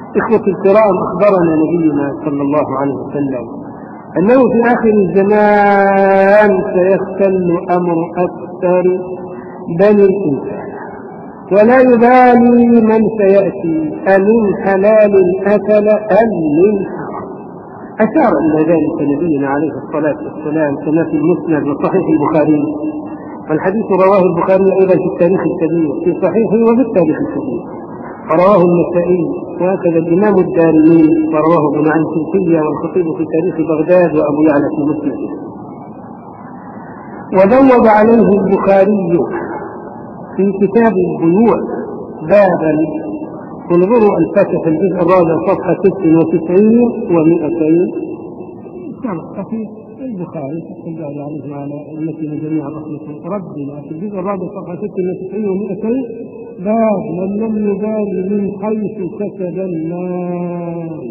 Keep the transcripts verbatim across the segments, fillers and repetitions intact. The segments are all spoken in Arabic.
إخوتي الكرام، أخبرنا نبينا صلى الله عليه وسلم أنه في آخر الزمان سيختل أمر أكثر بني الإنسان، ولا يبالي من سيأتي أمن حلال أكل أم من حرام. أشار إلى ذلك نبينا عليه الصلاة والسلام كما في المسند وصحيح البخاري، والحديث رواه البخاري أيضا في التاريخ الكبير في صحيحه وفي التاريخ الكبير، ورواه النسائي وهكذا الإمام الدارمي، ورواه ابن عن سلسية والخطيب في تاريخ بغداد وأبو يعلى في مسند. وبوب عليه البخاري في كتاب البيوع بابا، انظروا الفتح الجزء الرابع صفحة ست وتسعين ومئتين، صحيح البخاري تقول عليه وعلى المتن جميع رحمة ربنا في الجزء الرابع صفحة ست وتسعين ومئتين، باب من لم يبال من حيث كسب المال.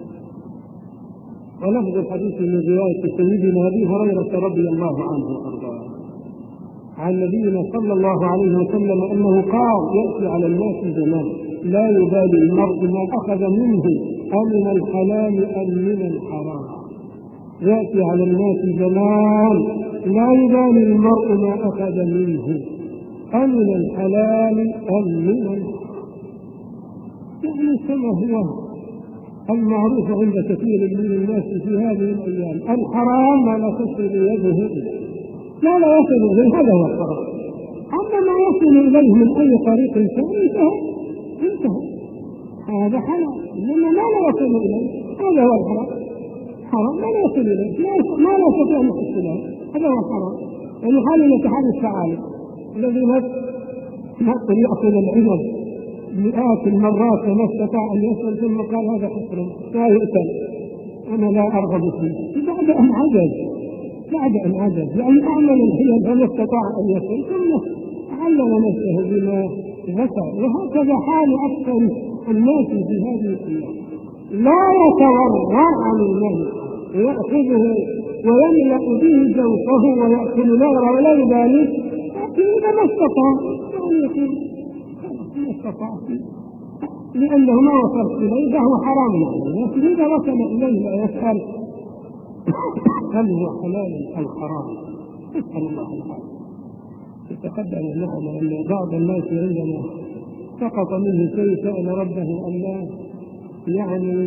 ولفظ الحديث من رواية سيدنا أبي هريرة رضي الله عنه وأرضاه عن نبينا صلى الله عليه وسلم أنه قال: يأتي على الناس زمان لا يبالي المرء ما أخذ منه أمن الحلال أم من الحرام. يأتي على الناس زمان لا يبالي المرء ما أخذ منه أمن الحلال أم من الحرام. يعني كما هو المعروف عند كثير من الناس في هذه الأيام، الحرام ما لا تصل يده إليه، لا لا يصل إليه، هذا هو الحرام. أما ما يصل إليه من أي طريق انتهى انتهى هذا حرام، إنما ما لا يصل إليه هذا هو الحرام. حرام ما لا يصل إليه، ما لا يستطيع أن يصل إليه، هذا هو الحرام. يعني حال الاتحاد الفعال الذي نقل يأخذ العوض مئات المرات وما استطاع أن يصل، ثم قال هذا حسن لا يؤكل، أنا لا أرغب فيه، بعد أن عجز بعد أن عجز يعني أعمل الحيل فما استطاع أن يصل، ثم علم نفسه بما ذكر. وهكذا حال أكثر الناس في هذه الأيام، لا يتورع عن المال ويأخذه ويملأ به جوفه ويأكل نغرة ولا يبالي، لكن إذا ما استطاع يعني يقول ما استطاع لأنه ما وصل إليه فهو حرام يعني. لكن إذا وصل إليه لا يسأل هل هو حلال أو حرام، يسأل الله العافية. يتقدم معنا أن بعض الناس عندما سقط منه شيء سأل ربه أن لا يعني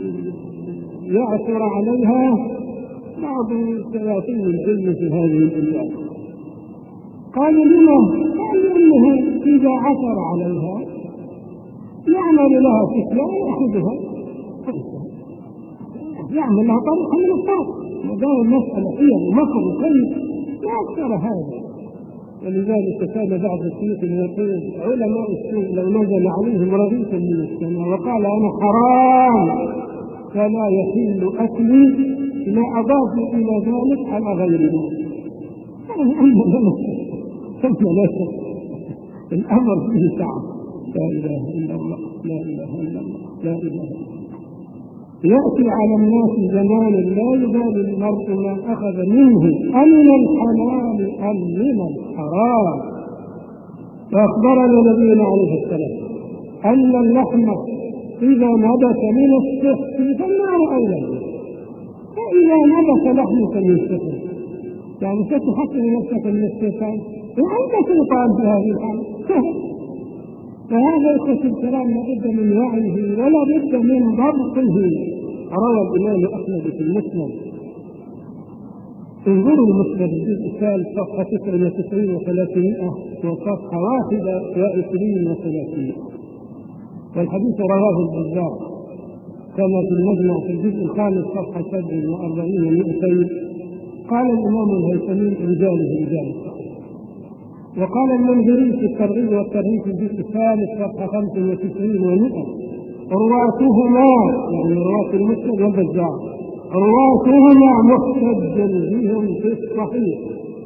يعثر عليها بعض شياطين الجن في هذه الأيام. قالوا لما؟ قالوا إنه إذا عثر عليها يعمل لها فتنة ويأخذها، يعمل لها طريقة من الطرق، وقال المسألة هي ومكر وكيف لا أكثر هذا. ولذلك كان بعض الشيوخ يقول علماء السوء لو نزل عليهم رغيف من السماء وقال أنا حرام فلا يحل أكلي ما أضاف إلى ذلك على غيره. الأمر فيه صعب. لا إله إلا الله لا إله إلا الله لا إله إلا الله. يأتي على الناس زمان لا يبالي المرء ما أخذ منه أمن الحلال أم من الحرام. فأخبرنا نبينا عليه السلام أن اللحم إذا نبت من السفح فالنار أولى به، فإذا نبت لحمك من السفح يعني ستحصل نفسك من السفح وأنت سلطان في هذه الحال. فهذا إخوة الكلام لابد من وعيه ولا بد من ضبطه. روى الإمام أحمد في المسند، انظروا المسند الجزء الثالث صفحة تسع وتسعين وثلاثمائة وصفحة واحدة وعشرين وثلاثين، والحديث رواه البزار كما في المجمع في الجزء الخامس صفحة سبع وأربعين ومئتين. قال الإمام الهيثمي رجاله رجال الصحيح. وقال المنذري في الترغيب والترهيب في الجزء الثالث صفحة خمس وتسعين ومئة رواتهما يعني رواة المسند والبزار رواتهما محتج بهم في الصحيح.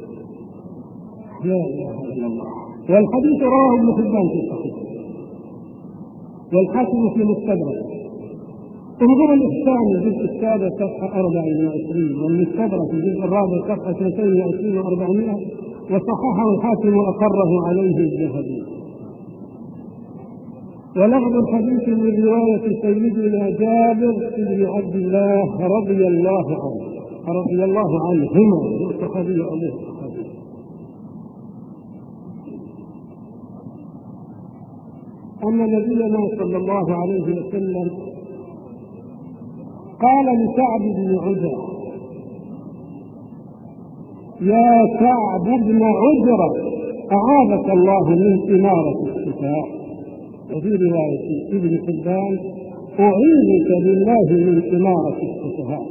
لا اله الا الله. والحديث رواه ابن حبان في الصحيح والحاكم في المستدرك. انظر الإحسان الجزء السابع صفحة أربع وعشرين والمستدرك في الجزء الرابع صفحة اثنتين وعشرين وأربعمائة وصححه الحاكم وأقره عليه الذهبي. ولفظ الحديث من رواية سيدنا جابر بن عبد الله رضي الله عنه رضي الله عنهما الصحابي أبوه الصحابي. أن نبينا صلى الله عليه وسلم قال لكعب بن عجرة: يا كعب بن عجرة أعاذك الله من إمارة السفهاء. وفي رواية ابن حبان: أعيذك بالله من إمارة السفهاء.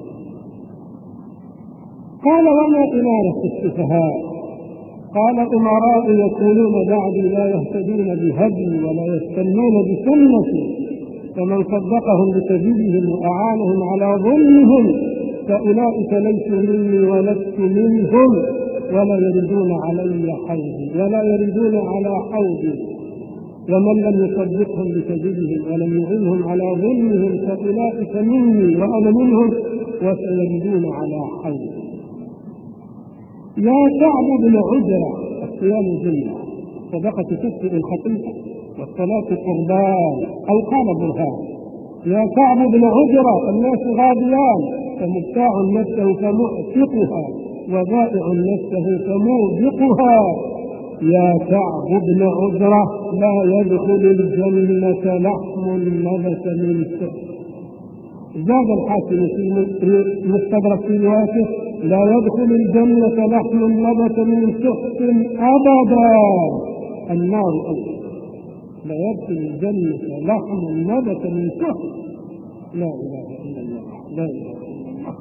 قال: وما إمارة السفهاء؟ قال: الأمراء يكونون بعدي لا يهتدون بهدي ولا يستنون بسنتي، فمن صدقهم بكذبهم وأعانهم على ظلمهم فأولئك ليسوا مني ولست منهم، ولا يردون علي حوضي ولا يردون على حوضي، ومن لم يصدقهم بكذبهم ولم يعنهم على ظلمهم فأولئك مني وأنا منهم، وسيردون على حوضي. يا كعب بن عجرة: الصيام جنة، صدقة تكفئ الخطيئة، والصلاة قربان أو قال برهان. يا كعب بن عجرة: الناس غاديان، فمبتاع نفسه فمعتقها، وبائع نفسه فموبقها. يا كعب بن عجرة: لا يدخل الجنة لحم نبت من سحت. زاد الحاكم في مستدرك في روايته: لا يدخل الجنة لحم نبت من سحت أبدا، النار أولا. لا يدخل الجنة لحم نبت من سحت. لا إله إلا الله، لا إله إلا الله.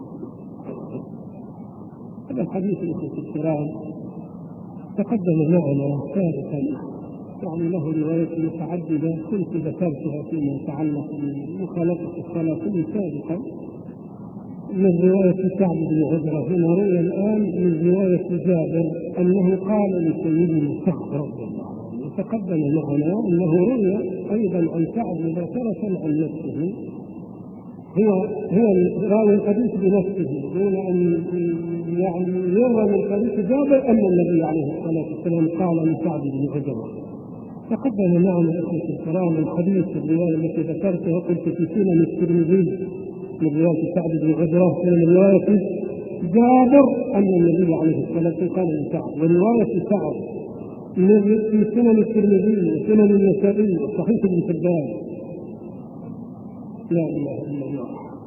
هذا الحديث الكرام تقدم معنا سابقا، يعني له روايات متعددة كنت ذكرتها فيما يتعلق بمخالفة الصلاة سابقا، من رواية كعب بن عجرة. هنا روي الآن من رواية جابر أنه قال لسيدنا كعب رضي الله عنه. وتقدم معنا أنه روي أيضا عن كعب مباشرة عن نفسه، هو هو راوي الحديث بنفسه دون أن يعني يروى من حديث جابر أن النبي عليه الصلاة والسلام قال لكعب بن عجرة. تقدم معنا إخوة الكرام الحديث الرواية التي ذكرتها قلت في سنن الترمذي من رواية كعب بن عجرة، من رواية جابر أن النبي عليه الصلاة والسلام قال لكعب، ورواية كعب في سنن الترمذي وسنن النسائي وصحيح ابن حبان. لا إله إلا الله.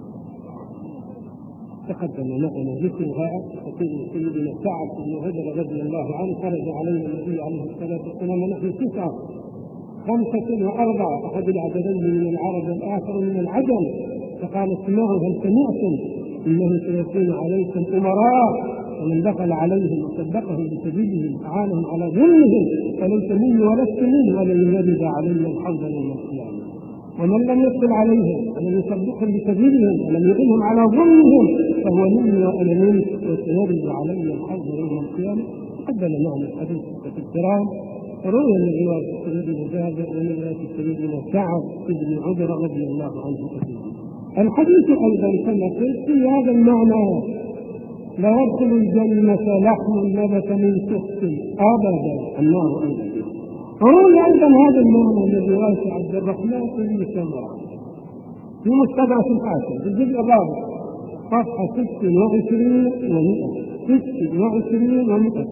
تقدم معنا ذكرها سيدنا كعب بن عجرة رضي الله عنه: خرج علينا النبي عليه الصلاة والسلام ونحن تسعة، خمسة وأربعة، أحد العددين من العرب والآخر من العجم، فقال: اسمعوا هل سمعتم؟ إنه سيكون عليكم أمراء، ومن دخل عليهم وصدقهم بسبيلهم أعانهم على ظلمهم فليس مني ولست منه، ولن يرد علي الحوض يوم القيامة. ومن لم يدخل عليهم ولم يصدقهم بسبيلهم ولم يعنهم على ظلمهم فهو مني وأنا منه، وسيرد علي الحوض يوم القيامة. قبل معنا الحديث الكرام روي من رواية سيدنا جابر ومن رواية سيدنا كعب بن عجرة رضي الله عنه أجمعين. الحديث أيضا كما قلت في هذا المعنى: لا يدخل الجنة لحم نبت من سحت أبدا، النار أيضا. روي أيضا هذا المعنى من رواية عبد الرحمن بن سمرة في مستدرك الحاكم في الجزء الرابع صفحة ست وعشرين ومئة ست وعشرين ومئة.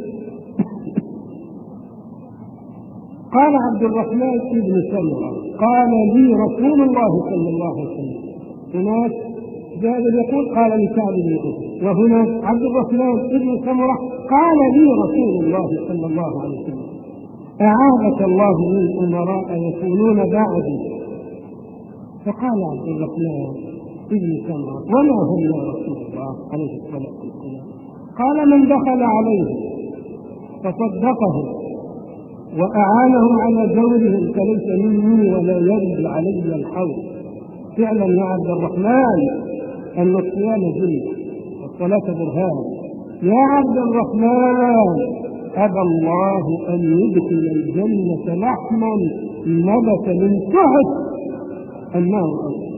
قال عبد الرحمن بن سمرة: قال لي رسول الله صلى الله عليه وسلم. هناك جابر يقول: قال لي كعب بن عجرة، وهنا عبد الرحمن بن سمرة قال لي رسول الله صلى الله عليه وسلم: أعاذك الله من أمراء يكونون بعدي. فقال عبد الرحمن بن سمرة: وما هم يا رسول الله عليه الصلاة والسلام؟ قال: من دخل عليه فصدقه وأعانهم على جورهم فليس مني ولا يرد علي الحوض. فعلا يا عبد الرحمن أن الصيام جنة والصلاة برهان. يا عبد الرحمن أبى الله أن يدخل الجنة لحما نبت من سحت، النار أولا.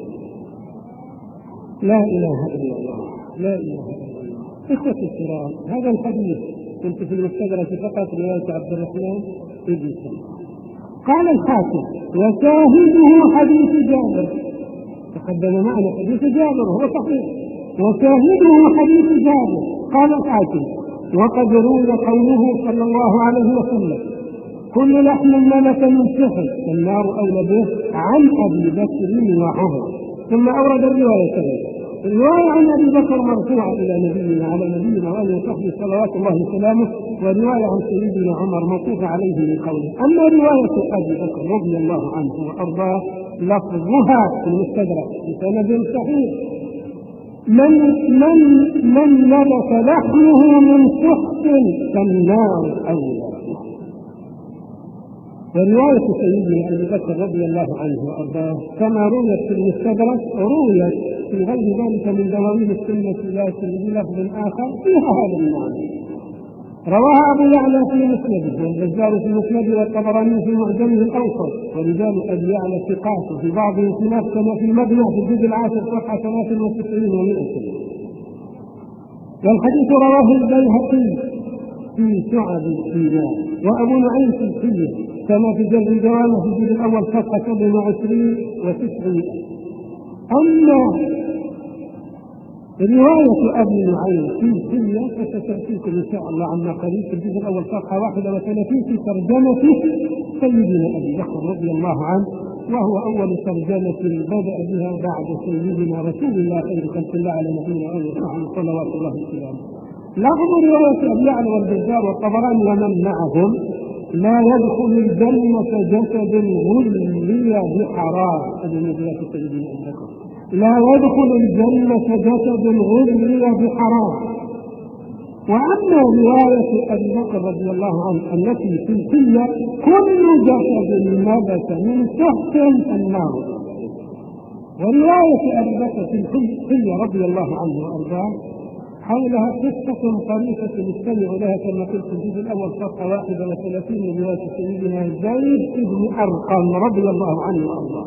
لا إله إلا الله، لا إله إلا الله. إخوة الكرام، هذا الحديث كنت في المستدرك فقط رواية عبد الرحمن بن سمرة. قال الحاكم وشاهده حديث جابر، تقدم معنا حديث جابر هو صحيح، وشاهده حديث جابر. قال الحاكم: وقد روي قوله صلى الله عليه وسلم: كل لحم نبت من سحر فالنار أولى به، عن أبي بكر وعمر. ثم أورد الرواية الرواية عن أبي بكر مرفوعة إلى نبينا على نبينا وآله وصحبه صلوات الله وسلامه، ورواية عن سيدنا عمر موقوفة عليه بقوله. أما رواية أبي بكر رضي الله عنه وأرضاه لفظها في المستدرك بسند صحيح: من من من نبت لحمه من سحت فالنار أولى. ورواية سيدنا أبي بكر رضي الله عنه وأرضاه كما رويت في المستدرك رويت في غير ذلك من دواوين السنة لكن بلفظ آخر فيها هذا المعنى. رواها أبو يعلى في مسنده، والبزار في مسنده، والطبراني في معجمه الأوسط، ورجال أبي يعلى ثقات في بعضهم خلاف كما في المجمع في الجزء العاشر صفحة ثلاث وتسعين ومئة. والحديث رواه البيهقي في شعب الإيمان، وأبو نعيم في الحلية كما في جلد الجوامع في الجزء الأول صفحة سبع وعشرين وتسعمائة. أما رواية أبي نعيم في الحلية فستأتيكم إن شاء الله عما قريب في الجزء الأول صفحة واحد وثلاثين في ترجمة سيدنا أبي بكر رضي الله عنه، وهو أول ترجمة بدأ بها بعد سيدنا رسول الله خير خلق الله على نبينا وآله صلوات الله وسلامه. لفظ رواية أبي يعلى والبزار والطبراني ومن معهم: لا يدخل الجنة جسد غلي بحرام. هذه نزلة سيدنا أبي بكر: لا يدخل الجنة جسد غلي بحرام. وأما رواية أبي بكر رضي الله عنه التي في الحلية: كل جسد نبت من سحت فالنار. ورواية أبي بكر في الحلية رضي الله عنه وأرضاه حولها قصة طريفة نستمع لها كما قلت في الجزء الأول صفحة واحد وثلاثين من رواية سيدنا زيد بن أرقم رضي الله عنه وأرضاه.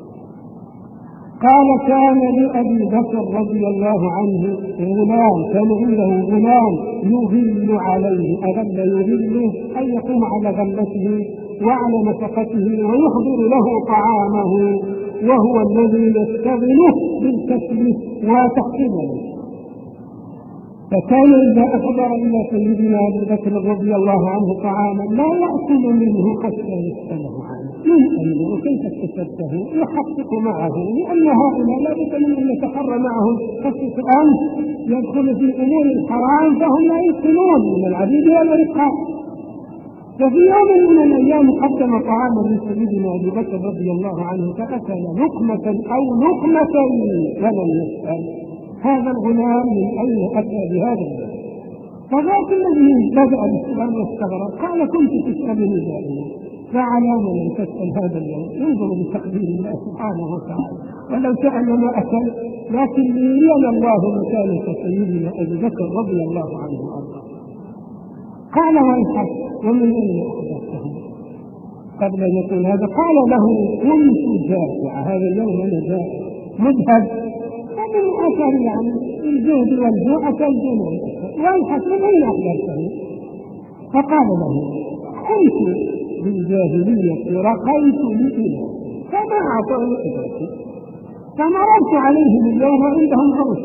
قال: كان لأبي بكر رضي الله عنه غلام، كان عنده غلام يغل عليه، أغل يغله أن يقوم على غلته وعلى نفقته ويحضر له طعامه، وهو الذي يستغله بالكسب وتحقيقه. فكان إذا أحضر إلى سيدنا أبي بكر رضي الله عنه طعاما لا يأكل منه حتى يسأله عنه: من أين وكيف اكتسبته؟ يحقق معه، لأن هؤلاء لا بد من أن يتحرى معهم خشية أن يدخل في أمور الحرام فهم لا يسكنون من العبيد والرقاق. ففي يوم من الأيام قدم طعاما لسيدنا أبي بكر رضي الله عنه فأكل لقمة أو لقمتين ولم يسأل هذا الغلام من أين أتى بهذا الغلام. فذاك الذي بدأ بالسؤال واستغرب قال: كنت تسألني دائما، فعلى من تسأل هذا اليوم؟ ينظر بتقدير الله سبحانه وتعالى، ولو سأل ما أكل، لكن ليرينا الله مكانة سيدنا أبي بكر رضي الله عنه وأرضاه. قال: ويحك ومن أين أحدثته؟ قبل أن يقول هذا قال له: كنت جائع، هذا اليوم أنا جائع مذهب من أثر يعني الجهد والجوع أكلتم ويحك من أين أحدثته؟ فقال له: كنت بالجاهلية رقيت لإله فما أعطوني إجرتي، فمررت عليهم اليوم عندهم عرس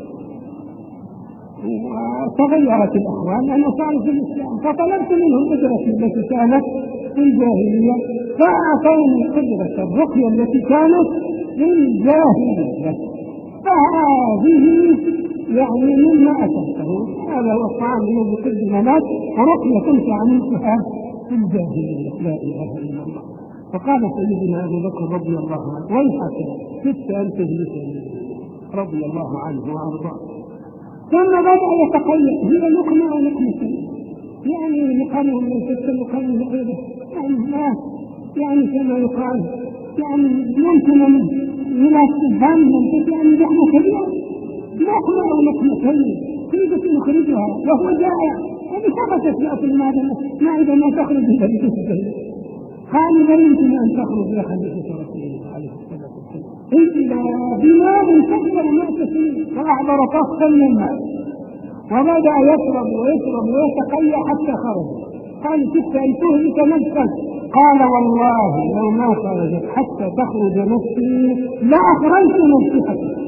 وتغيرت الأحوال لأنه صاروا في الإسلام، فطلبت منهم إجرتي التي كانت في الجاهلية فأعطوني إجرة الرقية التي كانت في الجاهلية، فهذه يعني مما أكلته، هذا هو الطعام الذي قدم لك ورقية كنت عملتها في الجاهلية، لا إله إلا الله. فقال سيدنا أبو بكر رضي الله عنه: ويحك كدت أن تهلكني رضي الله عنه وأرضاه. ثم بدأ يتخيل: هي لقمة أو لقمتين؟ يعني يقال من كدت لقمة لقمة يعني ما يعني كما يقال يعني يمكن أن يناسبان من كدت يعني لحمة كبيرة، لقمة أو لقمتين كيف نخرجها وهو جائع؟ هذه ثبتت في أصل ما إذا ما تخرج إلى بكتب. قال: لا يمكن أن تخرج إلى حديث رسول الله عليه الصلاة والسلام إلا بماء كثر ماء كثير، فأحضر طفا من الماء وبدأ يشرب ويشرب ويتقيأ حتى خرج. قال: كدت أن تهلك نفسك قال والله لو ما خرجت حتى تخرج نفسي لأخرجت نفسي.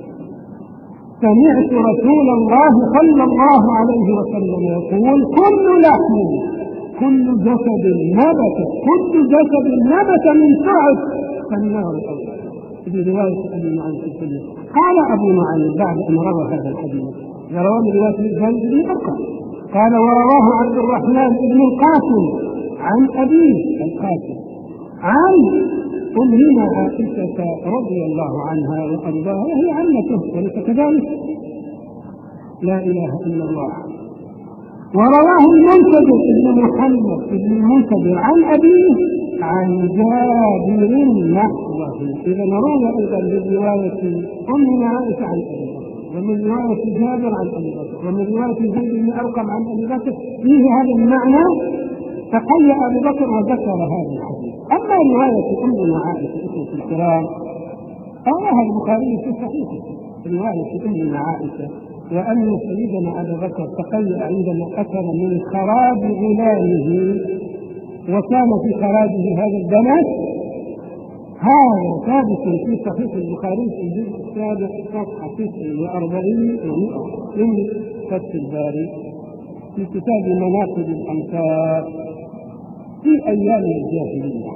سمعت رسول الله صلى الله عليه وسلم يقول كل لحم كل جسد نبت كل جسد نبت من سعد فالنار أولى. في رواية أبي نعيم في الكلية. قال أبو نعيم بعد أن روى هذا الحديث رواه من رواية الزهري بن أرقم قال ورواه عبد الرحمن بن القاسم عن أبيه القاسم عن أمنا عائشة رضي الله عنها وأرضاها وهي عمته وليس كذلك؟ لا إله إلا الله. ورواه المنتظر بن محمد بن المنتظر عن أبيه عن جابر نحوه. إذا روى أيضا من رواية أمنا عائشة عن أبيه ومن رواية جابر عن أبي بكر ومن رواية زيد بن أرقم عن أبي بكر فيه هذا المعنى. تقيأ أبو بكر وذكر هذا الحديث. أما رواية أمنا عائشة اسمة الكرام قالها البخاري في صحيحه رواية أمنا عائشة وأن سيدنا أبو بكر تقيأ عندما أكل من خراج غلامه وكان في خراجه هذا البنات. هذا ثابت في صحيح البخاري في الجزء السابع صفحة تسع وأربعين ومئة من فتح الباري في كتاب مناقب الأنصار في أيام الجاهلية.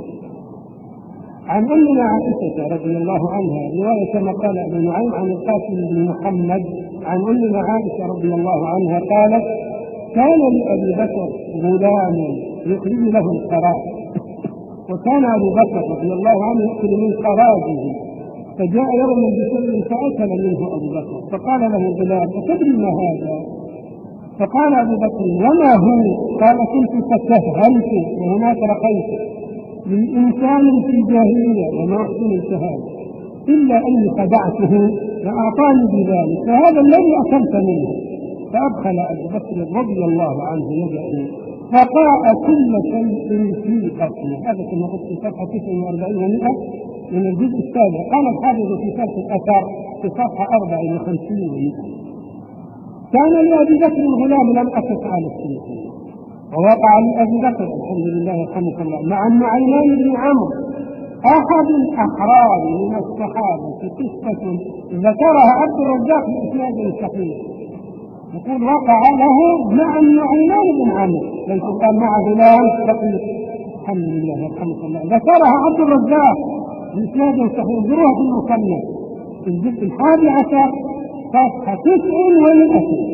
عن أمنا عائشة رضي الله عنها رواية كما قال ابن نعيم عن القاسم بن محمد عن أمنا عائشة رضي الله عنها قالت كان لأبي بكر غلام يخرج له الخراج وكان أبو بكر رضي الله عنه يأكل من خراجه فجاء يوم بشيء فأكل منه أبو بكر فقال له الغلام أتدري ما هذا؟ فقال أبو بكر وما هو؟ قال كنت تكهنت وهناك رقيت للإنسان في جاهلية وما أحسن الشهادة إلا أني خدعته فأعطاني بذلك فهذا الذي أكلت منه. فأدخل أبو بكر رضي الله عنه يده فقاء كل شيء في بطنه. هذا كما قلت في صفحة تسع وأربعين ومئة من الجزء السابع. قال الحافظ في شرح الأثر في صفحة أربع وخمسين ومئة كان لأبي بكر الغلام لم أقف على السنة ووقع لأبي بكر الحمد لله يرحمك الله مع النعيمان بن عمرو أحد الأحرار من الصحابة في قصة ذكرها عبد الرزاق بإسناد صحيح يقول وقع له مع النعيمان بن عمرو ليس قال مع غلام فقير الحمد لله يرحمك الله ذكرها عبد الرزاق بإسناد صحيح ذروة المصنف في الجزء الحادي عشر صفحة تسع ومئة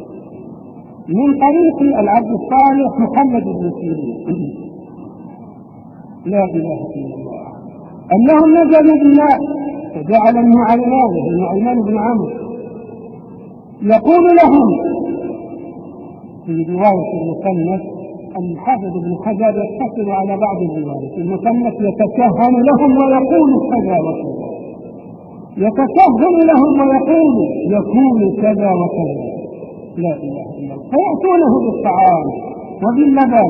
من طريق العبد الصالح محمد بن سيرين لا إله إلا الله أنهم نزلوا بالماء فجعل النعيمان النعيمان بن عمرو يقول لهم في رواية المصنف الحافظ بن حجر يقتصر على بعض الروايات المصنف يتكهن لهم ويقول كذا وكذا يتكهن لهم ويقول يكون كذا وكذا لا إله إلا الله فيأتونه بالطعام وباللبن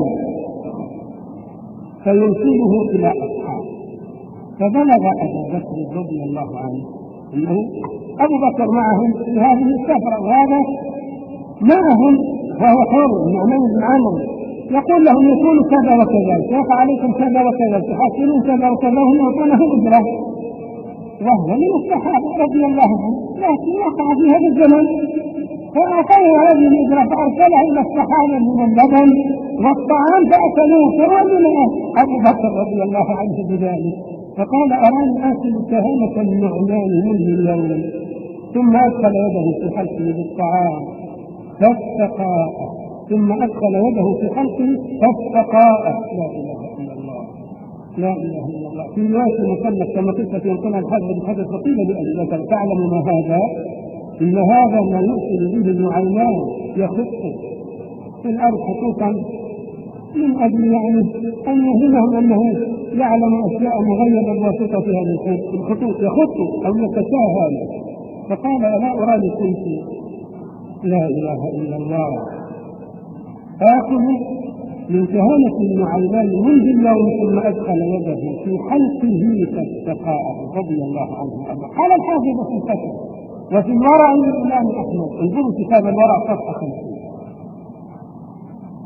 فيرسله إلى أصحابه. فبلغ أبو بكر رضي الله عنه أنه أبو بكر معهم في هذه السفرة وهذا معهم وهو حر النعمان بن عمرو يقول لهم يكون كذا وكذا شاف عليكم كذا وكذا تحصلون كذا وكذا هم يعطونه أجرة وهو من الصحابة رضي الله عنهم لكن وقع في هذا الزمن فأعطوه هذه الأجرة فأرسلها إلى الصحابة من اللبن والطعام فأكلوه فرجل أبو بكر رضي الله عنه بذلك فقال أراني آكل كهنة النعمان منه اليوم ثم أدخل يده في حلقه بالطعام فاستقاء ثم أدخل يده في حلقه فاستقاء لا إله إلا الله لا إله إلا الله. في رواية المصنف كما قلت في ينقلها الحافظ بن حجر فقيل لأبي بكر تعلم ما هذا؟ إن هذا ما يؤكل به النعيمان يخط في الأرض خطوطا من أجل يعني أن يهمهم أنه يعلم أشياء مغيبة الواسطة في هذه الخطوط يخط أو يتساهل فقال ألا أراني كنت لا إله إلا الله آخذ من كهانة النعيمان منذ اليوم ثم أدخل يده في حلقه فاستقاء رضي الله عنه. قال الحافظ في الفتح وفي الورع الإمام أحمد انظروا كتاب الورع صفحة خمسين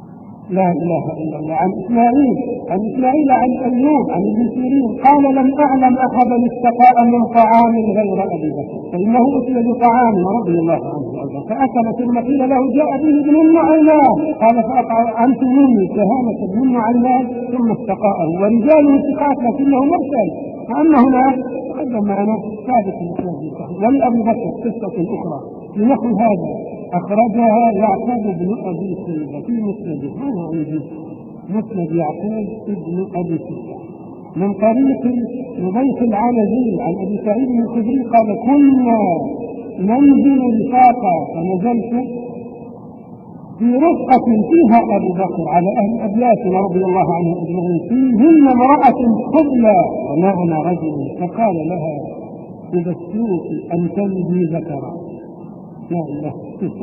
لا إله إلا الله. عن إسماعيل عن إسماعيل عن أيوب عن ابن سيرين قال لم أعلم أحدا استقاء من طعام غير أبي بكر فإنه أتي بطعام رضي الله عنه فأكل ثم قيل له جاء به ابن عينان قال فأطعمت مني كهانة ابن عينان ثم استقاءه ورجاله ثقات لكنه مرسل وأما هنا تقدم معنا ثابت ولأبي بكر قصة أخرى بنحو هذا أخرجها يعقوب بن أبي شيبة في مسنده هذا عندي مسند يعقوب بن أبي شيبة من طريق نبيح العنزي عن أبي سعيد الخدري قال كنا ننزل رفاقا فنزلت في رفقة فيها أبو بكر على أهل أبياتنا رضي الله عنهم أجمعين فيهن امرأة قبلى ومعنا رجل فقال لها تبشرك أن تلدي ذكرا لا إله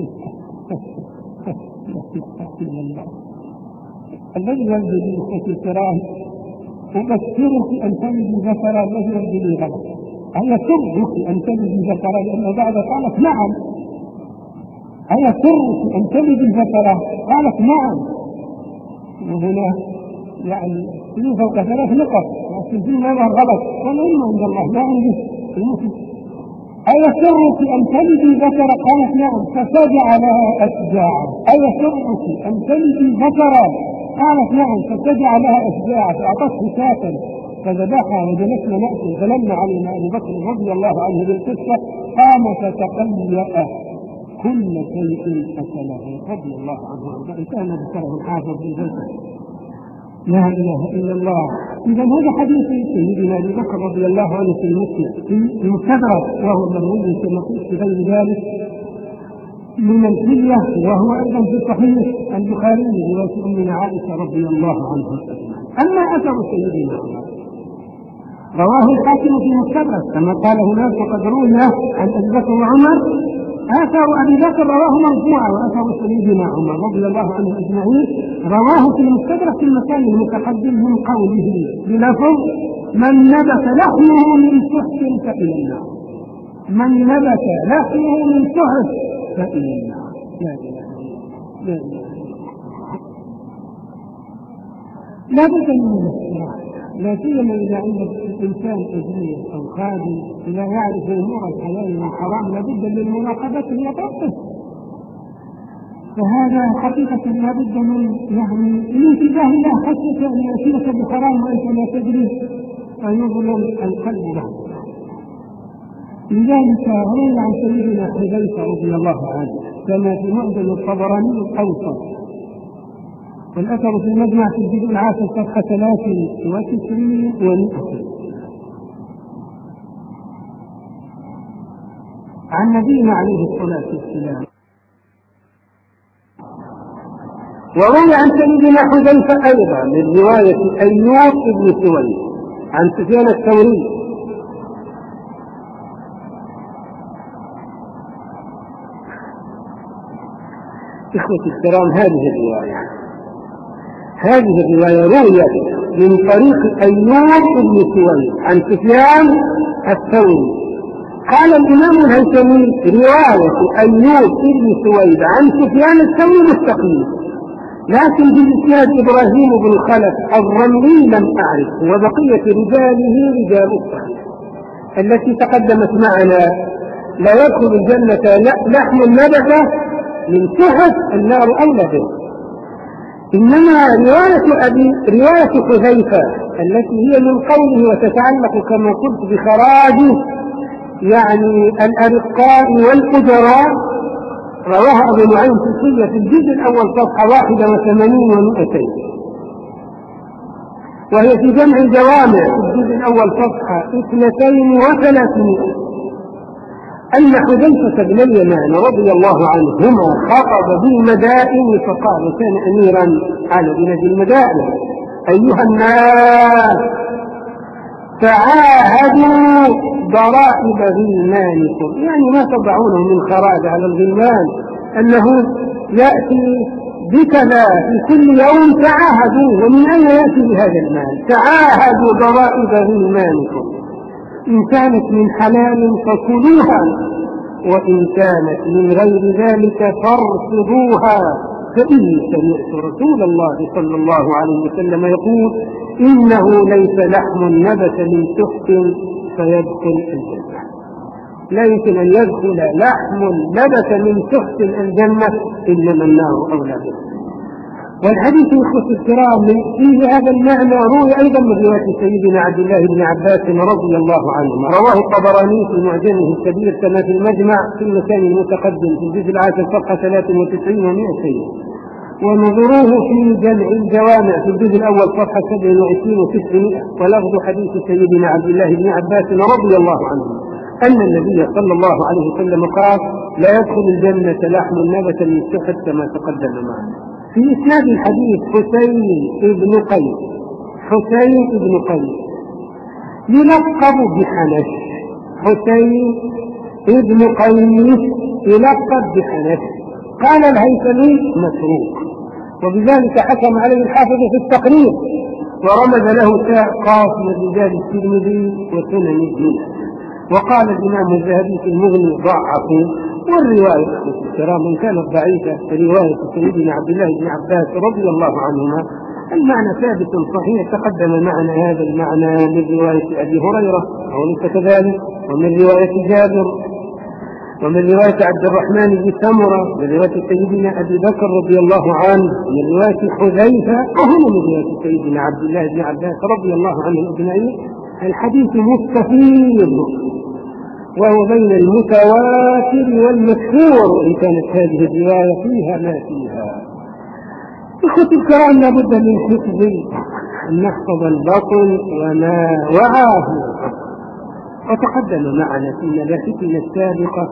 إلا الله الذي يلدي بالإخوة الكرام أبشرك أن تلدي ذكرا الذي يلدي لي غلط أيسرك أن تلدي ذكرا لأن بعد قالت نعم أيسرك أن تلدي ذكرا قالت نعم وهنا يعني في فوق ثلاث نقط لكن في ماذا غلط والعلم عند الله لا عندي أيسرك أن تلدي ذكرا قالت نعم فسجع لها أشجاعا أيسرك أن تلدي ذكرا قالت نعم فسجع لها أشجاعا فأعطته شاة فذبحها وجلسنا نأكل فلما علم أبو بكر رضي الله عنه بالقصة قام فتقيأ كل شيء أكله رضي الله عنه كان ذكره الحافظ في الجنة لا إله إلا الله. إذا هذا حديث سيدنا أبي بكر رضي الله عنه في المسلم في المستدرك وهو مروي كما قلت في غير ذلك من الحلية وهو أيضا في صحيح البخاري رواية أمنا عائشة رضي الله عنها. أما أثر سيدنا رواه الحاكم في المستدرك كما قال هناك وقد روي عن أبي بكر وعمر. آثار أبي بكر رواه مرفوعا وآثار سيدنا عمر رضي الله عنه أجمعين رواه في المستدرك في المكان المتقدم من قوله بلفظ من نبت لحمه من سحت فإلى النار من نبت لحمه من سحت فإلى النار. لا إله إلا الله. لا بد من الاستراحة لا سيما إذا عند الإنسان أجنبي أو خادم إذا يعرف أمور الحلال والحرام لابد من مراقبته وضبطه فهذا حقيقة لابد من يعني الانتباه له خشية أن يأتيك بحرام وأنت لا تدري فيظلم القلب له. لذلك روي عن سيدنا حذيفة رضي الله عنه كما في معجم الطبراني الأوسط والأثر في المجمع في الجزء العاشر صفحة ثلاث وتسعين ومئة عن نبينا عليه الصلاة والسلام. وروي عن سيدنا حذيفة أيضا من رواية أيوب بن سويد عن سفيان الثوري إخوة الكرام هذه الرواية هذه الرواية رويت من طريق أيوب بن سويد عن سفيان الثوري. قال الإمام الهيثمي رواية أيوب بن سويد عن سفيان الثوري مستقيم لكن بالإسناد إبراهيم بن خلف الرملي لم أعرف وبقية رجاله رجال الصحيح التي تقدمت معنا لا يدخل الجنة لحم النبتة من سحت النار أولى به. إنما رواية أبي رواية حذيفة التي هي من قوله وتتعلق كما قلت بخراج يعني الأرقاء والأجراء رواها أبو نعيم في الحلية في الجزء الأول صفحة واحدة وثمانين ومئتين وهي في جمع الجوامع في الجزء الأول صفحة اثنتين وثلاثين أن حذيفة بن اليمان رضي الله عنهما خطب بالمدائن فقال كان أميرا على بلاد المدائن أيها الناس تعاهدوا ضرائب غلمانكم يعني ما تضعونه من خراج على الغلمان أنه يأتي بكذا في كل يوم تعاهدوا ومن أين يأتي بهذا المال تعاهدوا ضرائب غلمانكم إن كانت من حلال فكلوها وإن كانت من غير ذلك فارصدوها فإني سمعت رسول الله صلى الله عليه وسلم يقول إنه ليس لحم نبت من سحت فيدخل الجنة. لا يمكن أن يدخل لحم نبت من سحت الجنة إنما النار أولى به. والحديث يخص الكرام فيه هذا المعنى روي أيضا من رواية سيدنا عبد الله بن عباس رضي الله عنهما، رواه الطبراني في معجمه الكبير كما في المجمع في المكان المتقدم في الجزء العاشر صفحة ثلاثة وتسعين ومئتين، ونظروه في جمع الجوامع في الجزء الأول صفحة سبع وعشرين وتسعمائة، ولفظ حديث سيدنا عبد الله بن عباس رضي الله عنه أن النبي صلى الله عليه وسلم قال لا يدخل الجنة لحم نبت من سحت كما تقدم معنا. في إسناد الحديث حسين بن قيس حسين بن قيس يلقب بحنش حسين بن قيس يلقب بحنش. قال الهيثمي مسروق، وبذلك حكم عليه الحافظ في التقريب ورمز له تاء قاف من رجال الترمذي وسنن ابن. وقال الإمام الذهبي في المغني ضعفه، والرواية الكرام من كانت ضعيفة رواية سيدنا عبد الله بن عباس رضي الله عنهما المعنى ثابت صحيح. تقدم معنا هذا المعنى من رواية أبي هريرة أو ليس كذلك، ومن رواية جابر، ومن رواية عبد الرحمن بن سمرة، من رواية سيدنا أبي بكر رضي الله عنه، من رواية حذيفة، وهنا من رواية سيدنا عبد الله بن عباس رضي الله عنه أجمعين. الحديث مستفيض وهو بين المتواتر والمشهور، إن كانت هذه الرواية فيها ما فيها. إخوتي الكرام، لابد من حفظ أن نحفظ البطن وما وعاه. وتقدم معنا في مباحثنا السابقة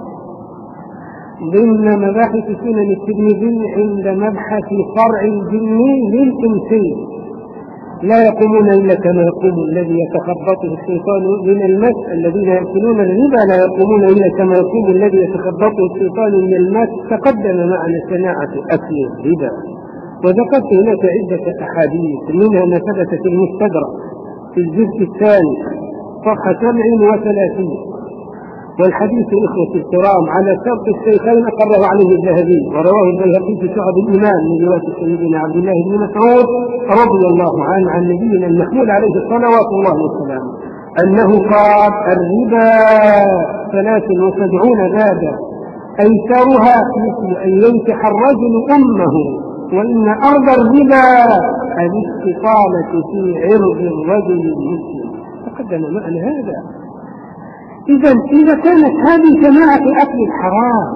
ضمن مباحث سنن الترمذي عند مبحث فرع الجني للإنسين لا يقومون إلا كما يقوم الذي يتخبطه الشيطان من المس. الذين يأكلون الربا لا يقومون إلا كما يقوم الذي يتخبطه الشيطان من المس. تقدم معنا صناعة أكل الربا، وذكرت هناك عدة أحاديث منها ما ثبت في المستدرك في الجزء الثاني صفحة سبع وثلاثين، والحديث إخوة الكرام على شرط الشيخين أقره عليه الذهبي، ورواه البيهقي في شعب الإيمان من رواية سيدنا عبد الله بن مسعود رضي الله عنه عن نبينا المحمود عليه صلوات الله وسلامه أنه قال الربا ثلاث وسبعون بابا أيسرها مثل أن ينكح الرجل أمه، وإن أرض الربا الاستطالة في عرض الرجل المسلم. تقدم معنا هذا. إذا إذا كانت هذه جماعة أكل الحرام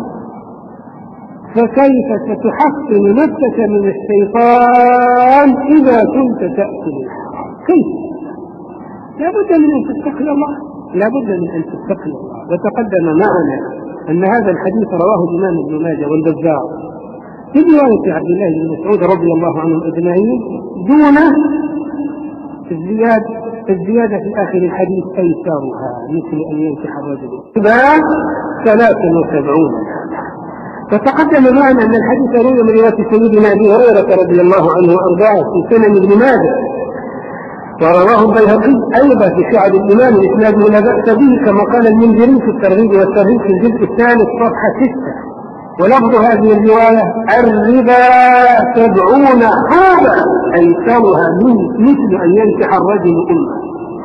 فكيف ستحصن نفسك من الشيطان إذا كنت تأكل الحرام؟ كيف؟ لابد من أن تتقي الله، لابد من أن تتقي الله. وتقدم معنا أن هذا الحديث رواه الإمام ابن ماجه والبزار في رواية عبد الله بن مسعود رضي الله عنهم أجمعين دون الزيادة الزيادة في آخر الحديث أيسرها مثل أن ينكح الرجل باب ثلاث وسبعون. فتقدم معنا أن الحديث روي من رواية سيدنا أبي هريرة رضي الله عنه وأرضاه في سنن ابن ماجه، ورواه البيهقي أيضا في شعب الإمام الإسناد لا بأس به كما قال المنذري في الترغيب والترهيب في الجزء الثالث صفحة ستة. ولفظ هذه الرواية الربا سبعون حابا أيسرها من مثل أن ينكح الرجل أمه.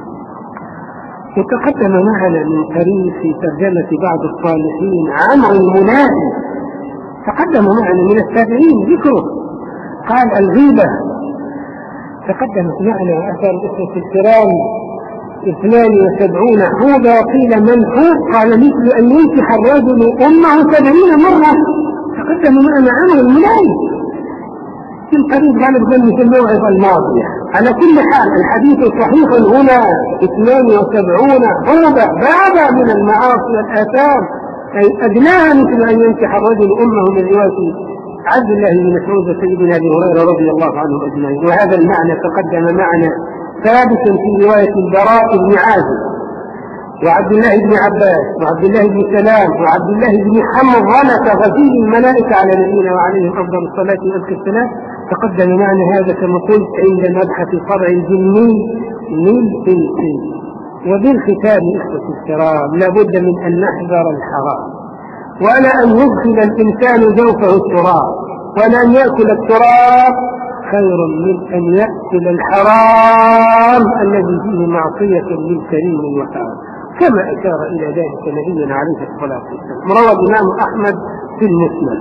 وتقدم معنا من قريب في ترجمة بعض الصالحين عمرو المنادي، تقدم معنا من التابعين ذكره قال الغيبة. تقدمت معنا أثر الأسرة الكرام اثنان وسبعون حوبا، وقيل من حوب قال مثل أن ينكح الرجل أمه سبعين مرة. تقدم معنا عمرو المنادي في القريب غالب ظني في الموعظة الماضية. على كل حال الحديث صحيح هنا اثنان وسبعون حوبا بابا من المعاصي والآثام، أي أدناها مثل أن ينكح الرجل أمه من رواية عبد الله بن مسعود وسيدنا أبي هريرة رضي الله عنه أجمعين. وهذا المعنى تقدم معنا ثابت في رواية البراء بن عازب وعبد الله بن عباس وعبد الله بن سلام وعبد الله بن حنظلة غزيل الملائكة على نبينا وعليه أفضل الصلاة والسلام. تقدم معنا هذا كما قلت عند مبحث فرع الجني للإنسان. وبالختام إخوة الكرام لابد من أن نحذر الحرام، ولا أن يدخل الإنسان جوفه التراب، ولأن يأكل التراب خير من أن يأكل الحرام الذي فيه معصية للكريم الوهاب، كما أشار إلى ذلك نبينا عليه الصلاة والسلام. روى الإمام أحمد في المسند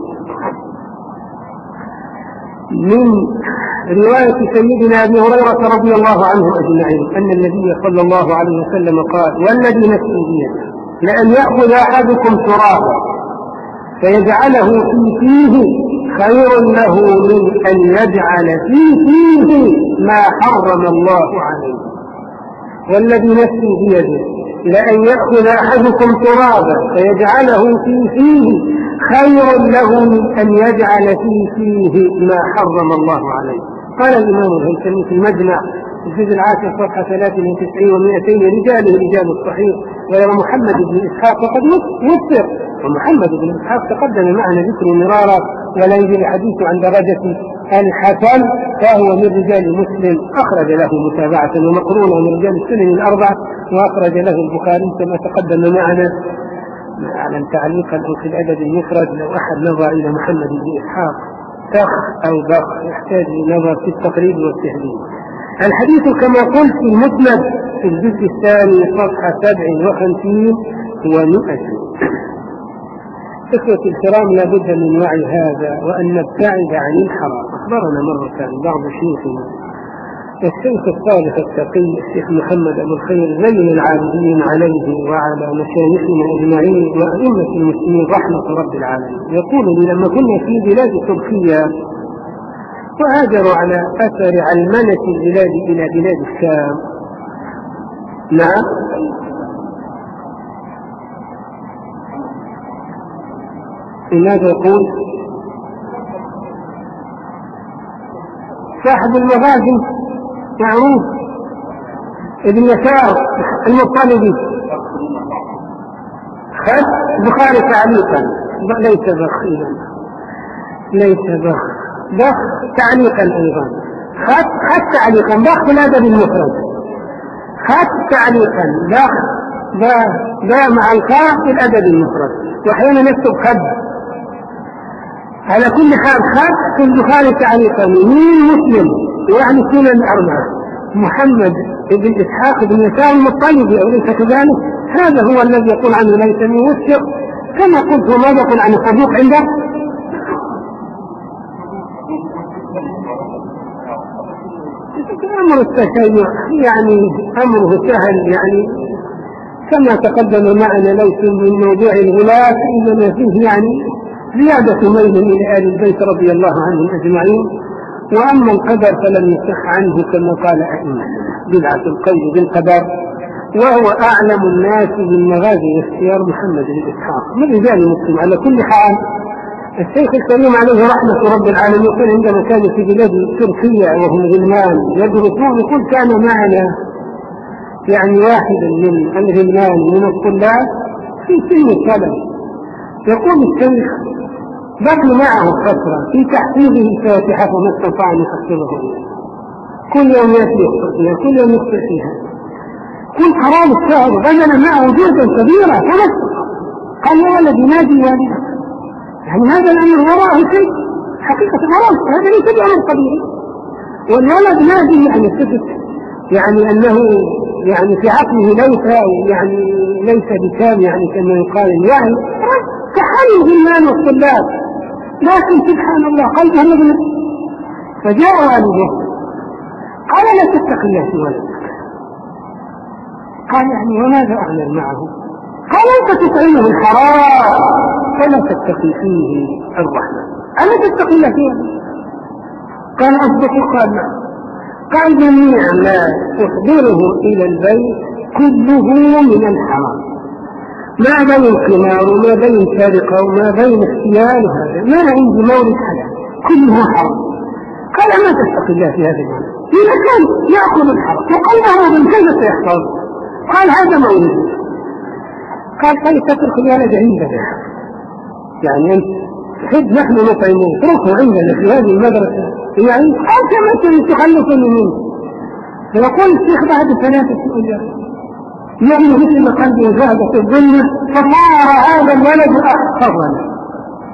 من رواية سيدنا أبي هريرة رضي الله عنه أجمعين أن النبي صلى الله عليه وسلم قال: والذي نفسي بيده لأن يأخذ أحدكم ترابا فيجعله في فيه خير له من أن يجعل في فيه ما حرم الله عليه. والذي نفسي بيده لأن يأخذ أحدكم ترابا فيجعله في فيه خير له من أن يجعل في فيه ما حرم الله عليه. قال الإمام الهيثمي في المجمع الجزء العاشر صفحة ثلاث وتسعين ومئتين: رجاله رجال الصحيح ويرى محمد بن إسحاق وقد يسر، ومحمد بن إسحاق تقدم معنا ذكر مرارا ولا يجري الحديث عن درجة الحسن، فهو من رجال مسلم أخرج له متابعة ومقرونة من رجال السنن الأربعة، وأخرج له البخاري كما تقدم معنا على تعليقا أو في الأدب المفرد. لو أحد نظر إلى محمد بن إسحاق تخ أو بخ يحتاج نظر في التقريب والتهذيب. الحديث كما قلت في المسند في الجزء الثاني صفحة سبع وخمسين ومئة. إخوة الكرام، لا بد من وعي هذا وأن نبتعد عن الحرام. أخبرنا مرة بعض شيوخنا الشيخ الصالح التقي الشيخ محمد أبو الخير زين العابدين عليه وعلى مشايخنا أجمعين وأئمة المسلمين رحمة رب العالمين، يقول لي: لما كنا في بلاد تركيا وهاجروا على أثر علمنة البلاد إلى بلاد الشام. نعم، لماذا يقول صاحب المغازي معروف ابن يسار المطلبي خد بخاري تعليقا، ليس بخ ليس بخ بخ تعليقا أيضا، خد خد تعليقا بخ في الأدب المفرد، خد تعليقا بخ با با مع الخاء في الأدب المفرد، وأحيانا نكتب خد. على كل حال خد في البخاري تعليقا من مسلم يعني سنن الأربعة محمد بن إسحاق بن يسار المطلبي، أو ليس كذلك؟ هذا هو الذي يقول عنه ليس موثق كما قلت. وماذا يقول عن الصدوق عنده؟ أمر التشيع يعني أمره سهل، يعني كما تقدم معنا ليس من موضوع الغلاة، إنما فيه يعني زيادة ميل إلى آل البيت رضي الله عنهم أجمعين. وأما القدر فلم يصح عنه كما قال أئمة بدعة القول بالقدر، وهو أعلم الناس بالمغازي واختيار محمد بن إسحاق من رجال مسلم. على كل حال الشيخ الكريم عليه رحمة رب العالمين يقول عندما كان في بلاد تركيا وهم غلمان يدرسون، يقول كان معنا يعني واحد من الغلمان من الطلاب في سن الثلاث، يقول الشيخ بقي معه فترة في تحفيظه الفاتحة فما استطاع أن يحفظه، كل يوم يأتي فيها كل يوم يخطئ فيها، كل حرام الشهر بذل معه جهدا كبيرا فنفسه. قال: يا ولد نادي والدك، يعني هذا الأمر وراءه شيء حقيقة وراءه، هذا ليس بأمر طبيعي. والولد نادي يعني ثبت يعني أنه يعني في عقله ليس يعني ليس بكام يعني كما يقال يعني كحال الغلمان والطلاب، لكن سبحان الله قلبه مغلق. فجاء والده قال: لا تتقي الله في ولدك. قال: يعني وماذا أعمل معه؟ قال: أنت تطعمه الحرام فلا تتقي فيه الرحمة، ألا تتقي الله فيه؟ قال: أصدق. قال: نعم. قال: جميع ما تحضره إلى البيت كله من الحرام، ما بين القمار وما بين سرقة وما بين اختيار، هذا ما عندي مورد حلال كله حرام. قال: ما تتقي الله في هذا المعنى؟ إذا كان يأخذ الحرام وقلبه من كيف سيحفظ؟ قال: هذا مورد. قال: طيب تترك الولد عندنا، يعني أنت حد نحن نطعمه اتركه عندنا في هذه المدرسة، يعني قال كما تخلص منه. فيقول الشيخ بعد ثلاثة أيام يعني مثل ما قلبه ذهب في الظلمة فصار هذا الولد أحفظنا،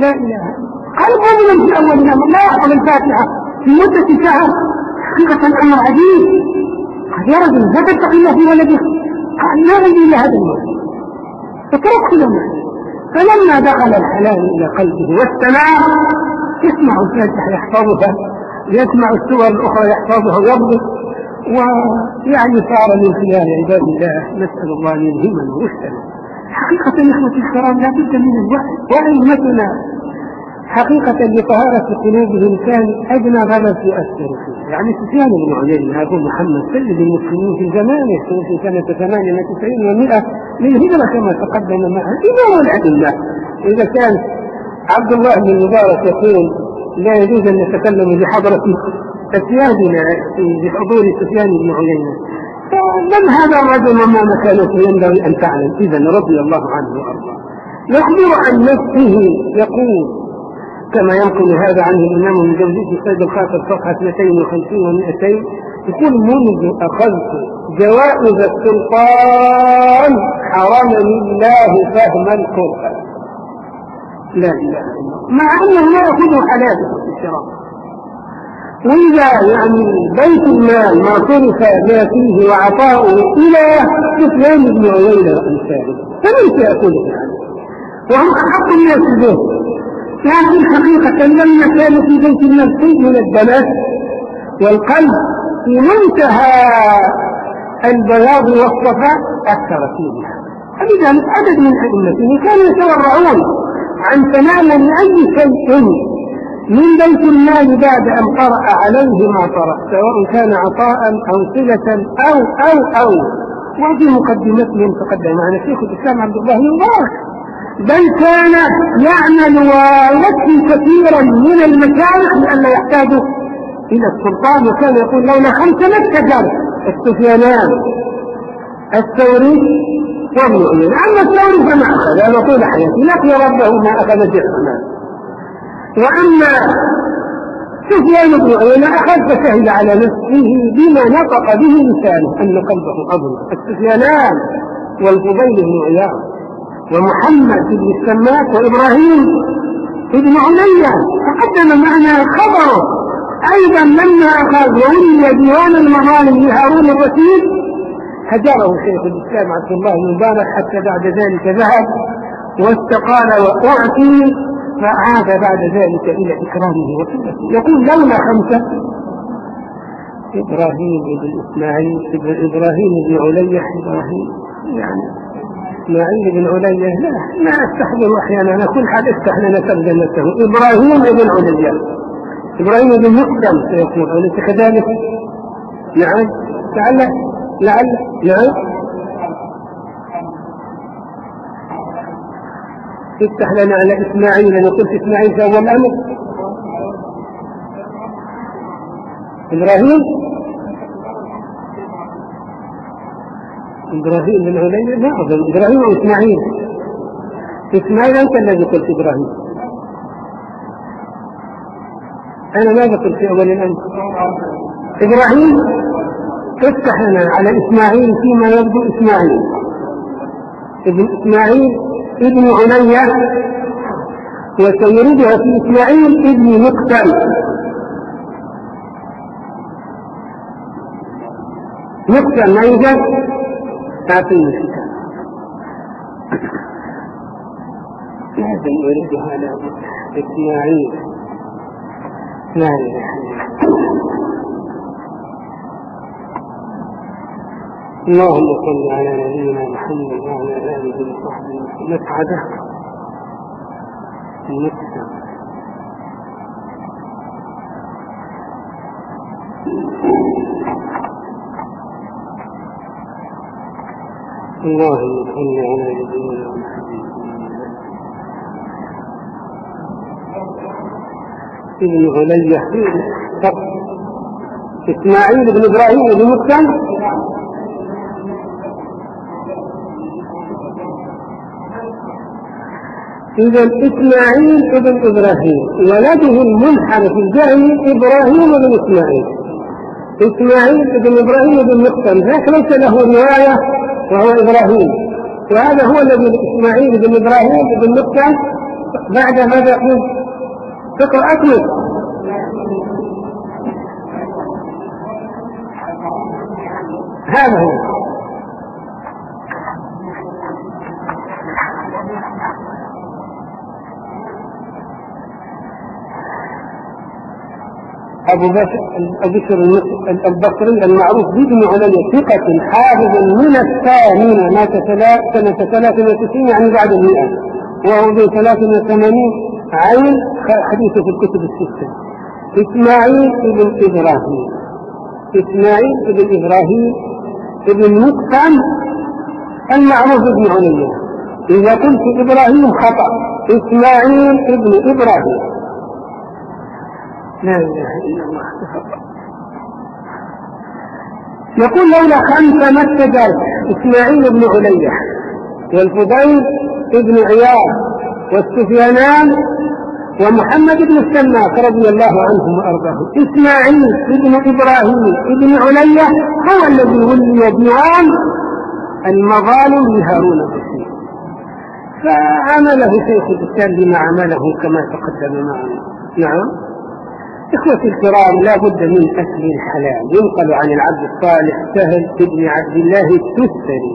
لا إله. قلبه من في أول الأمر لا يحفظ الفاتحة في مدة شهر، حقيقة الأمر عجيب. قال يا رجل لا تتقي الله في ولدك، قال لا أجي إلى هذا المال اتركه لنا. فلما دخل الحلال إلى قلبه واستمع يسمع الفاتحة يحفظها، يسمع السور الأخرى يحفظها ويضبط، ويعني صار من خلال عباد الله. نسأل الله أن يلهمنا ويسأل. حقيقة إخوة الكرام لا بد من الوعي، وأئمتنا حقيقة لطهارة قلوبهم كان أدنى غلط يؤثر فيه. يعني سفيان بن عيينة أبو محمد سيد المسلمين في زمانه في سنة ثمانية وتسعين ومئة للهجرة كما تقدم معه إمام الأئمة. إذا كان عبد الله بن المبارك يقول لا يجوز أن نتكلم بحضرة سفياننا في حضور سفيان بن عيينة، فمن هذا الرجل وما مكانته ينبغي أن تعلم. إذن رضي الله عنه وأرضاه يخبر عن نفسه يقول كما ينقل هذا عنه الإمام الجوزي في السيد الخاطر صفحة اثنتين وخمسين ومئتين، يقول منذ أخذت جوائز السلطان حرمني الله فهم القرآن. لا إله إلا الله، مع أنه لا يأخذه حلاله في الشراب. وإذا يعني بيت المال ما صرف ما فيه وعطاؤه إلى سفيان بن عيينة وأمثاله فمن سيأخذه يعني؟ وهم أحق الناس به. لكن حقيقة لما كان في بيت المال شيء من الدماء والقلب في منتهى البياض والصفاء أكثر فيه. فلذلك عدد من أئمتهم كانوا يتورعون عن تناول أي شيء من بيت المال بعد أن قرأ عليه ما قرأ، سواء كان عطاء أو صلة أو أو أو وفي مقدمتهم تقدم معنا شيخ الإسلام عبد الله بن مبارك، بل كان يعمل ويكفي كثيرا من المشايخ لأن يحتاجوا إلى السلطان. وكان يقول لولا خمسة متجر السفيانان الثوري وابن عيينة. أما الثوري فما أخذ هذا طول حياته لقي ربه ما أخذ جهنم. وأما سفيان بن عيينة أخذ فشهد على نفسه بما نطق به لسانه أن قلبه أظلم. السفيانان والفضيل بن عياض ومحمد بن السماك وإبراهيم بن عليا تقدم معنا خبره. أيضا لما أخذ وولي ديوان المظالم لهارون الرشيد هجره شيخ الإسلام عبد الله بن مبارك حتى بعد ذلك ذهب واستقال وأعطي، فعاد بعد ذلك إلى إكرامه وقلته. يقول لولا خمسة إبراهيم بن إسماعيل بن إبراهيم بن عليا إبراهيم يعني إسماعيل بن عليا لا ما أستحضر أحيانا أنا كل حد افتح لنا ترجمته. إبراهيم بن عليا إبراهيم بن مقدم سيقول أليس كذلك؟ نعم لعل لعل نعم افتح لنا على إسماعيل. أنا قلت إسماعيل في أول أمر إبراهيم إبراهيم بن عليا لا أظن إبراهيم أو إسماعيل. إسماعيل أنت الذي قلت إبراهيم، أنا ماذا قلت في أول الأمر؟ إبراهيم. افتح لنا على إسماعيل فيما يبدو إسماعيل ابن إسماعيل ابن عليا، وسيردها في إسماعيل ابن مقتل. مقتل ما يوجد تعطيني الكتاب لازم يردها على إسماعيل. لا إله اللهم صل على نبينا محمد وعلى آله وصحبه مسعدة المسعدة. اللهم صل على نبينا محمد ابن عليا إسماعيل بن إبراهيم بن مسلم إذا إسماعيل ابن إبراهيم ولده المنحرف الجهمي إبراهيم بن إسماعيل. إسماعيل ابن إبراهيم بن مقتل ذاك ليس له رواية وهو إبراهيم، وهذا هو الذي إسماعيل بن إبراهيم بن مقتل بعد ماذا يقول؟ تقرأ أكمل. هذا هو. أبو بكر البصري المعروف بابن علي ثقة حافظ من الثامنة، مات سنة ثلاث وتسعين يعني بعد المئة، وهو بين ثلاث وثمانين عين، حديثه في الكتب الستة. إسماعيل ابن إبراهيم إسماعيل ابن إبراهيم ابن مقسم المعروف ابن علي. إذا قلت إبراهيم خطأ، إسماعيل ابن إبراهيم. لا إله إلا الله. يقول لولا خمسة ما اتجرت إسماعيل بن علي والفضيل ابن عياض والسفيانان ومحمد بن السماك رضي الله عنهم وأرضاهم. إسماعيل ابن إبراهيم ابن علي هو الذي ولي ديوان المظالم لهارون الرشيد، فعمله شيخ الإسلام بما عمله كما تقدم معنا. نعم إخوتي الكرام، لا بد من أكل الحلال. ينقل عن العبد الصالح سهل بن عبد الله التستري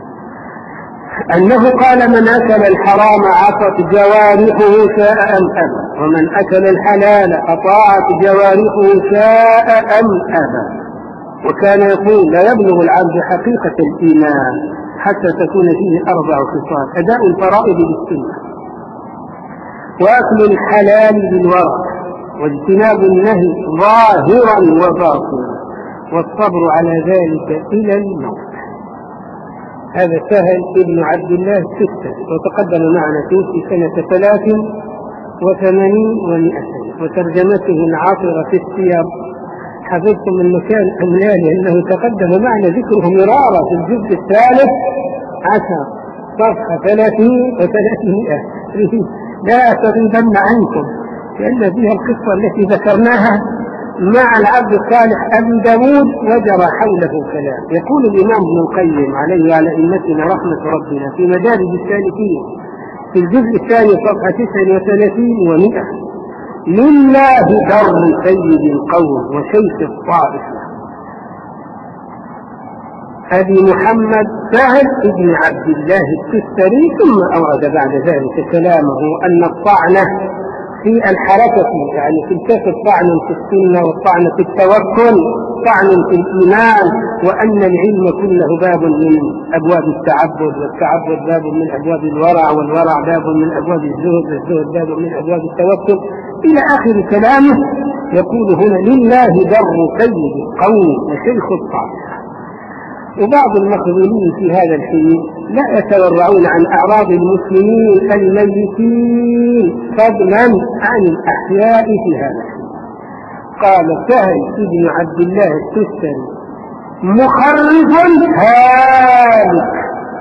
أنه قال: من أكل الحرام عصت جوارحه شاء أم أبى، ومن أكل الحلال أطاعت جوارحه شاء أم أبى. وكان يقول: لا يبلغ العبد حقيقة الإيمان حتى تكون فيه أربع خصال: أداء الفرائض بالسنة، وأكل الحلال بالورع، واجتناب النهي ظاهرا وباطنا، والصبر على ذلك إلى الموت. هذا سهل ابن عبد الله ستة، وتقدم معنا في سنة ثلاث وثمانين ومئتين، وترجمته العاطرة في السياق حفظتم المكان أملا، لأنه تقدم معنا ذكره مرارا في الجزء الثالث عشر صفحة ثلاثين وثلاثمائة. لا تغيبن عنكم، لأن فيها القصة التي ذكرناها مع العبد الصالح أبي داود وجرى حوله كلام. يقول الإمام ابن القيم عليه وعلى أئمتنا رحمة ربنا في مدارج السالكين في الجزء الثاني صفحة تسعة وثلاثين ومئة: لله در سيد القوم وشيخ الطائفة أبي محمد سهل بن عبد الله التستري. ثم أورد بعد ذلك كلامه أن الطعنة في الحركة، يعني في الكفر طعن في السنة، والطعن في التوكل طعن في الإيمان، وأن العلم كله باب من أبواب التعبد، والتعبد باب من أبواب الورع، والورع باب من أبواب الزهد، والزهد باب من أبواب التوكل إلى آخر كلامه. يقول هنا: لله در سيد القوم وشيخ الطائفة. وبعض المخذولين في هذا الحين لا يتورعون عن أعراض المسلمين الميتين فضلا عن الأحياء في هذا الحين. قال سهل بن عبد الله التستري: مخرف هالك.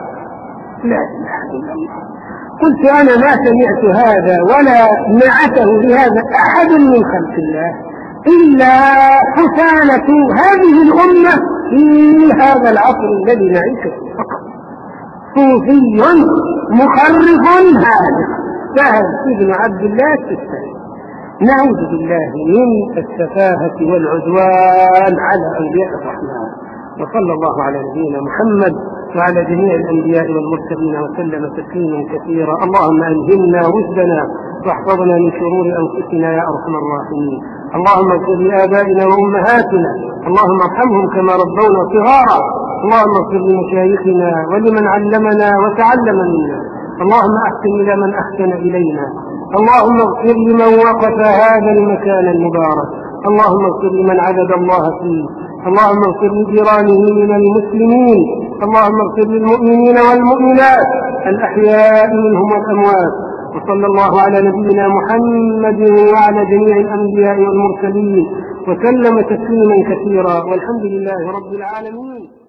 لا إله إلا الله. قلت أنا ما سمعت هذا ولا نعته لهذا أحد من خلق الله إلا حسانة هذه الأمة في هذا العصر الذي نعيشه فقط. صوفي مخرف هذا سهل بن عبد الله التستري. نعوذ بالله من السفاهة والعدوان على أنبياء الرحمن. وصلى الله على نبينا محمد وعلى جميع الأنبياء والمرسلين وسلم تسليما كثيرا. اللهم ألهمنا رشدنا واحفظنا من شرور أنفسنا يا أرحم الراحمين. اللهم اغفر لآبائنا وأمهاتنا، اللهم ارحمهم كما ربونا صغارا. اللهم اغفر لمشايخنا ولمن علمنا وتعلم منا. اللهم أحسن إلى من أحسن إلينا. اللهم اغفر لمن وقف هذا المكان المبارك. اللهم اغفر لمن عبد الله فيه. اللهم اغفر لجيرانه من المسلمين. اللهم اغفر للمؤمنين والمؤمنات الأحياء منهم والأموات. وصلى الله على نبينا محمد وعلى جميع الأنبياء والمرسلين وسلم تسليما كثيرا، والحمد لله رب العالمين.